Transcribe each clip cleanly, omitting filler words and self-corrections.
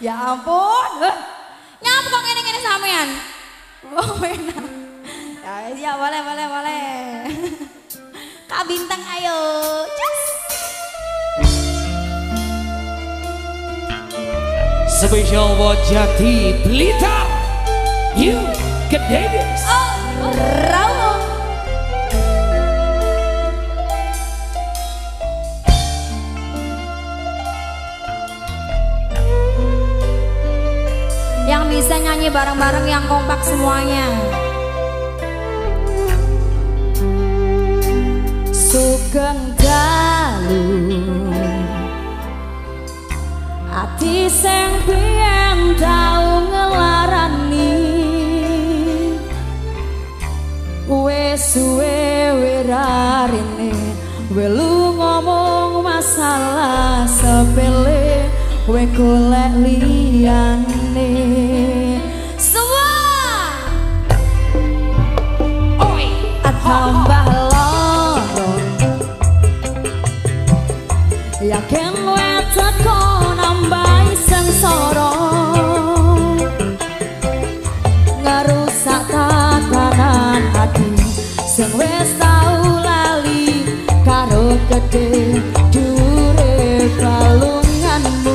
Ya ampun. Nyapa kok ngene-ngene sampean? Wong enak. Ya boleh. Kak Bintang ayo. Cus. Spesial buat Jati Blitar. You Kededes. Oh, Rawo. Yang bisa nyanyi bareng-bareng yang kompak semuanya. Sugeng dalu ati sing biyen tau ngelarani wis suwe wirarine welu ngomong masalah sepele we golek liyane semua oi tambah loro yakin wetet kok nambahi sengsara ngerusak tatanan hati sing wis tau lali karo gedhe dure balunganmu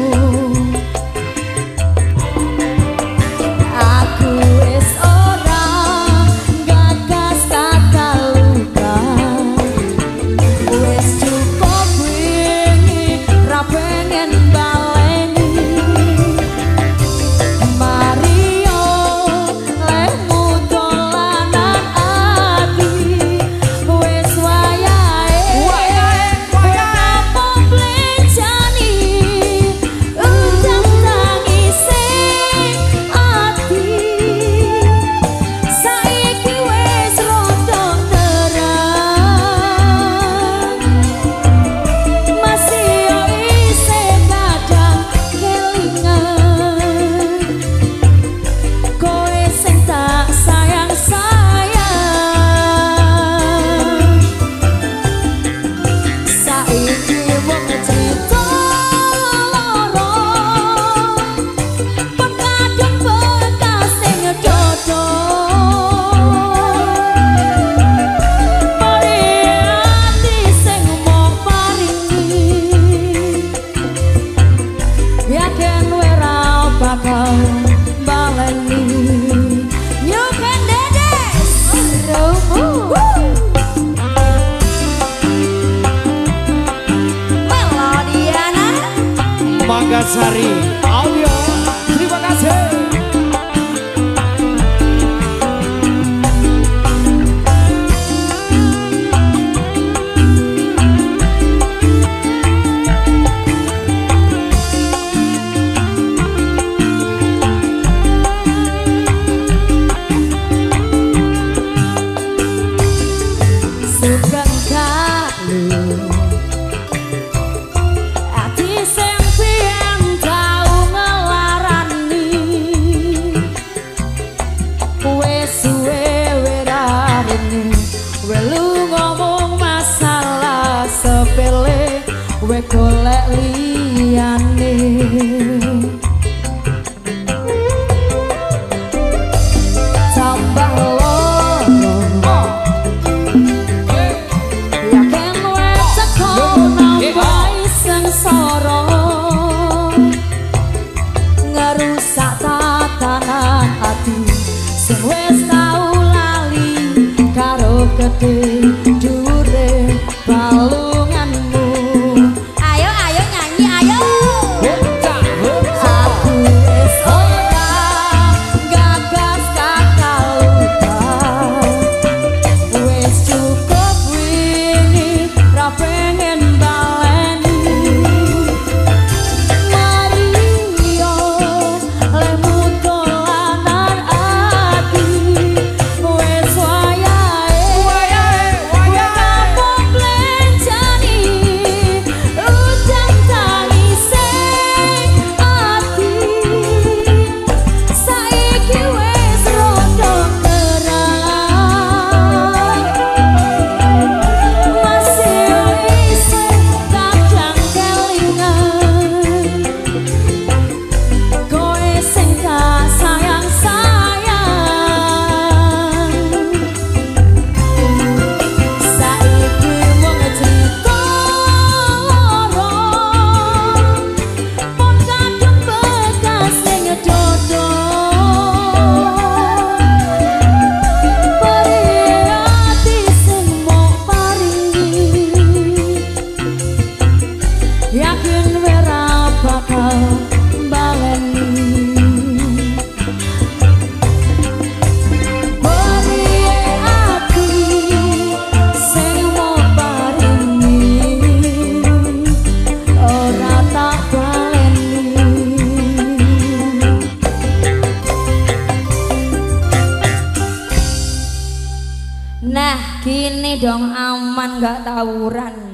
aku wis ora gagas kakal luka wis cukup wingi ra pengen baleni Mario lemu dolanan ati wis wayahe apa blenjani undang tangise ati saiki wis rada terang masih yo isih kadang kelingan kowe sing tak sayang-sayang saiki wong cerita loro pekadang bekas sing dodo mari ati sing mau paringi yakin ora bakal baleni you can dedes Melodiana Manggasari Audio. Terima kasih. sugeng dalu ati sing biyen tau ngelarani wis suwe wirarene welu ngomong masalah sepele we golek liyane tambah loro yakin wetet kok nambahi sengsara ngerusak tatanan ati sing wis tau lali karo gedhe dure balunganmu ayo nyanyi ayo aku wis ora gagas kakal luka wis cukup wingi ra pengen baleni Mario lemu dolanan ati wis wayahe yakin wera bakal baleni. Beriye ati sing mau paringi ora tak baleni. Nah gini dong aman gak tawuran.